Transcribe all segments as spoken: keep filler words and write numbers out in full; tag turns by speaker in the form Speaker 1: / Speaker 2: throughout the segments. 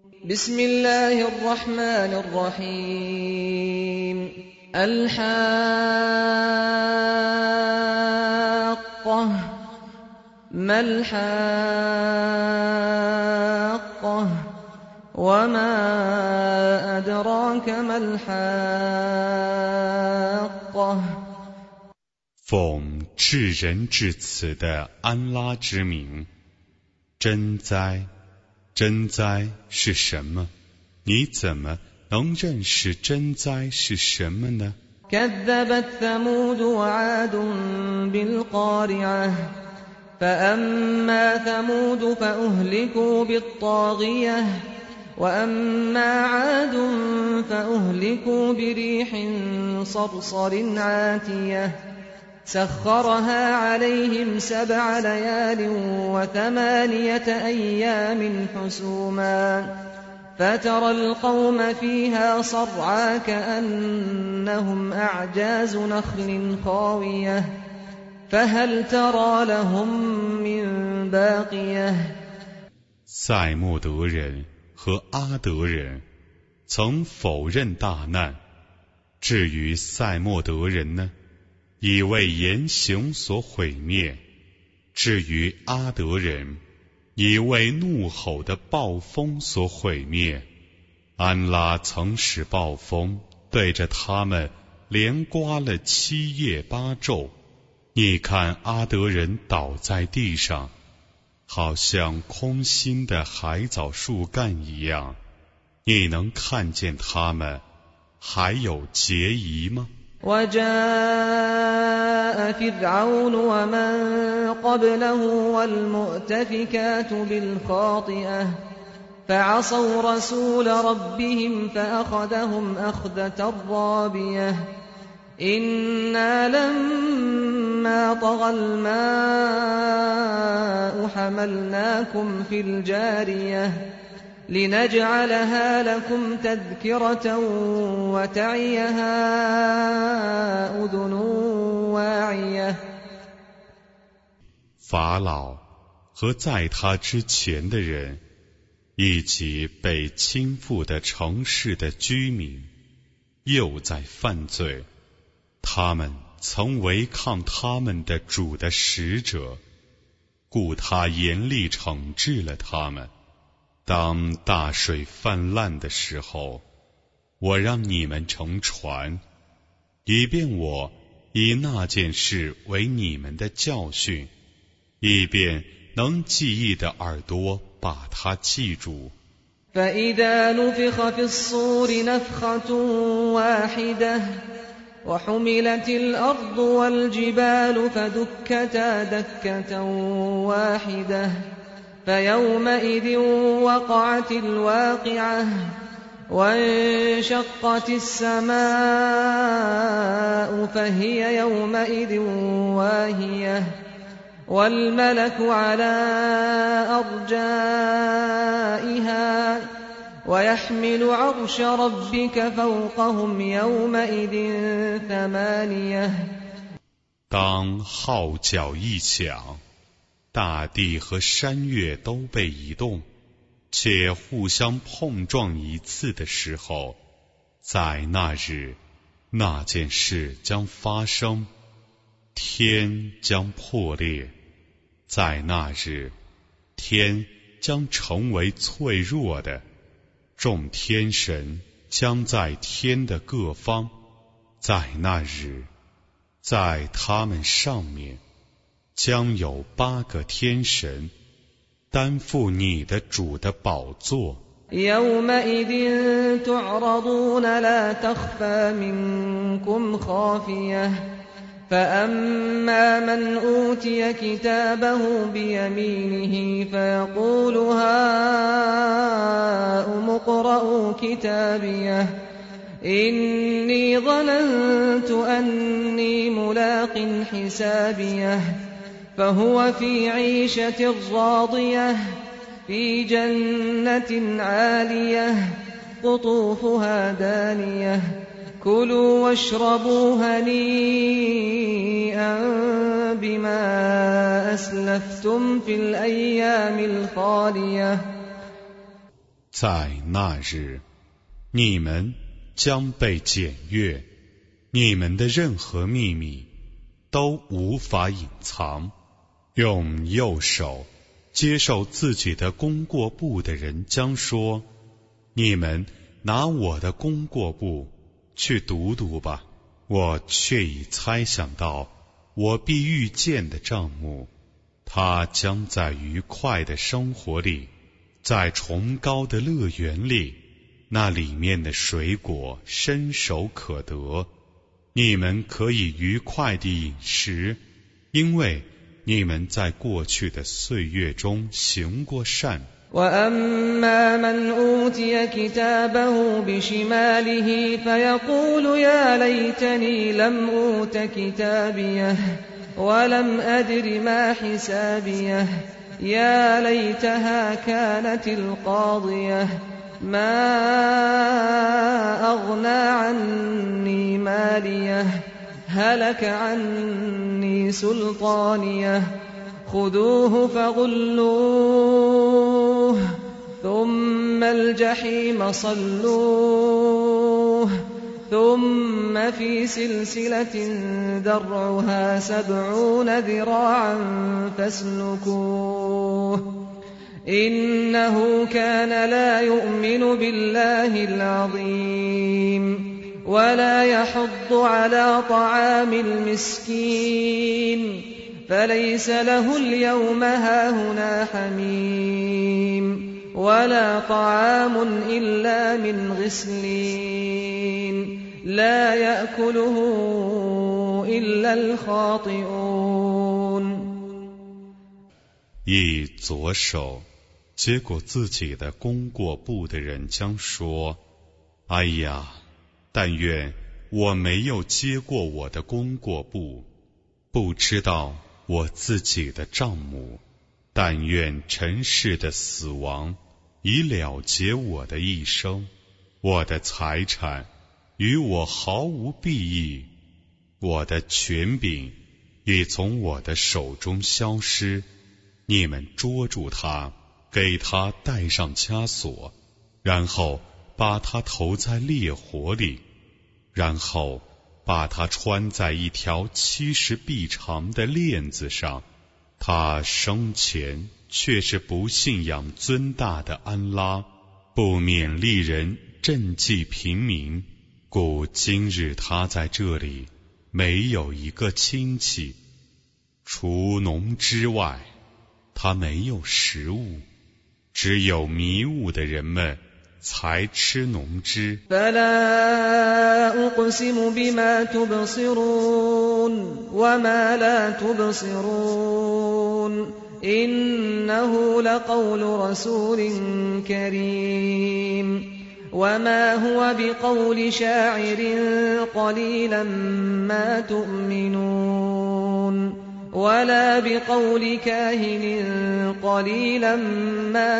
Speaker 1: بسم الله الرحمن الرحيم الحاقة ما الحاقة وما أدراك ما الحاقة
Speaker 2: 奉至仁至慈的安拉之名，真哉，真哉是什么？你怎么能认识真哉是什么呢？
Speaker 1: كذبت ثمود وعاد بالقارعة فأما ثمود فأهلكوا بالطاغية وأما عاد فأهلكوا بريح صرصر عاتية سخرها عليهم سبع ليال وثمانية أيام حسوما فترى القوم فيها صرعى كأنهم أعجاز نخل خاوية فهل ترى لهم من باقية
Speaker 2: 塞莫德人和阿德人曾否认大难，至于塞莫德人呢，已为言行所毁灭；至于阿德人，已为怒吼的暴风所毁灭。安拉曾使暴风对着他们连刮了七夜八昼，你看阿德人倒在地上，好像空心的海藻树干一样，你能看见他们还有结疑吗？
Speaker 1: وجاء فرعون ومن قبله والمؤتفكات بالخاطئة فعصوا رسول ربهم فأخذهم أخذة رابية إنا لما طغى الماء حملناكم في الجارية لنجعلها لكم تذكرة وتعيها أذن واعية
Speaker 2: 法老和在他之前的人，以及被倾覆的城市的居民，又在犯罪。他们曾违抗他们的主的使者，故他严厉惩治了他们。当大水泛滥的时候，我让你们乘船，以便我以那件事为你们的教训，以便能记忆的耳朵把它记住。
Speaker 1: فإذا نفخ في الصور نفخة واحدة وحملت الأرض والجبال فدكتا دكة واحدة فيومئذ وقعت الواقعة وانشقت السماء فهي يومئذ واهية والملك على أرجائها ويحمل عرش ربك فوقهم يومئذ ثمانية
Speaker 2: 当号角一响，大地和山岳都被移动，且互相碰撞一次的时候，在那日，那件事将发生，天将破裂。在那日，天将成为脆弱的，众天神将在天的各方，在那日，在他们上面将有八个天神担负你的主的宝座。
Speaker 1: يومئذ تعرضون لا تخفى منكم خافية فأما من أوتي كتابه بيمينه فيقول هاؤم اقرءوا كتابيه إني ظننت أني ملاق حسابيه فهو في عيشة راضية في جنة عالية قطوفها دانية كلوا واشربوا هنيئا بما أسلفتم في الأيام الخالية
Speaker 2: 在那日，你们将被检阅，你们的任何秘密都无法隐藏。用右手接受自己的功过簿的人将说：你们拿我的功过簿去读读吧。我却已猜想到我必遇见的账目，他将在愉快的生活里，在崇高的乐园里，那里面的水果伸手可得，你们可以愉快地饮食，因为你们在过去的岁月中行过善。
Speaker 1: وأما من أوتي كتابه بشماله فيقول يا ليتني لم أوت كتابيه ولم أدر ما حسابيه يا ليتها كانت القاضية ما أغنى عني ماليه هلك عني سلطانيه خذوه فغلوه ثم الجحيم صلوه ثم في سلسلة ذرعها سبعون ذراعا فاسلكوه إنه كان لا يؤمن بالله العظيم ولا يحض على طعام المسكين فليس له اليوم هاهنا حميم ولا طعام إلا من غسلين لا يأكله إلا الخاطئون
Speaker 2: 以左手接过自己的功过簿的人将说：哎呀，但愿我没有接过我的功过簿，不知道我自己的账目，但愿尘世的死亡已了结我的一生，我的财产与我毫无裨益，我的权柄已从我的手中消失。你们捉住他，给他戴上枷锁，然后把他投在烈火里，然后把他穿在一条七十臂长的链子上。他生前却是不信仰尊大的安拉，不勉励人赈济平民，故今日他在这里没有一个亲戚，除农之外，他没有食物，只有迷雾的人们才吃农枝。
Speaker 1: فلا أقسم بما تبصرون وما لا تبصرون إنه لقول رسول كريم وما هو بقول شاعر قليلا ما تؤمنون ولا بقول كاهن قليلا ما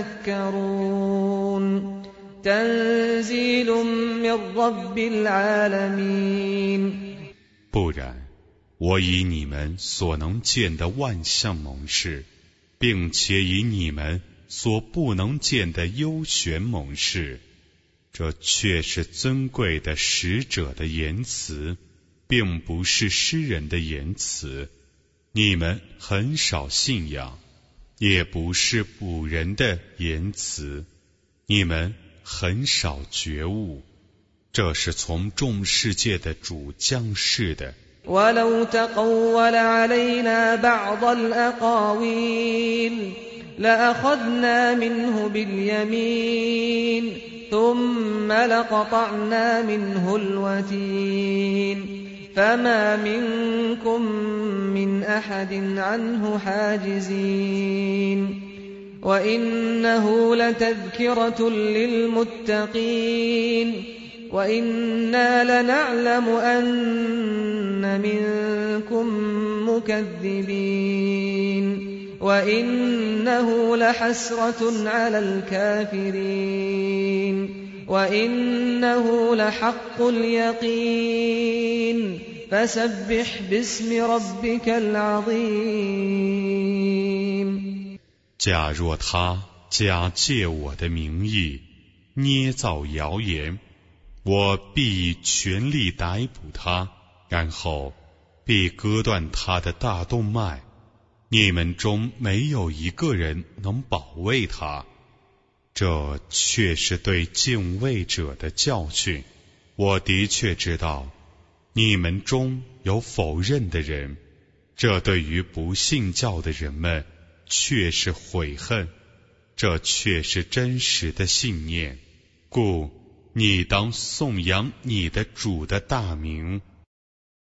Speaker 1: تذكرون تنزيل من رب العالمين
Speaker 2: 不然，我以你们所能见的万象蒙示，并且以你们所不能见的幽玄蒙示，这却是尊贵的使者的言辞，并不是诗人的言辞。你们很少信仰，也不是古人的言辞，你们很少觉悟，这是从众世界的主降世的。
Speaker 1: ولو تقول علينا بعض الأقاويل لأخذنا منه باليمين ثم لقطعنا منه الوتين فما منكم من أحد عنه حاجزين وإنه لتذكرة للمتقين وإنا لنعلم أن منكم مكذبين وإنه لحسرة على الكافرين وإنه لحق اليقين فسبح باسم ربك العظيم
Speaker 2: 假若他假借我的名义捏造谣言，我必全力逮捕他，然后必割断他的大动脉。你们中没有一个人能保卫他，这却是对敬畏者的教训。我的确知道你们中有否认的人，这对于不信教的人们却是悔恨，这却是真实的信念。故你当颂扬你的主的大名。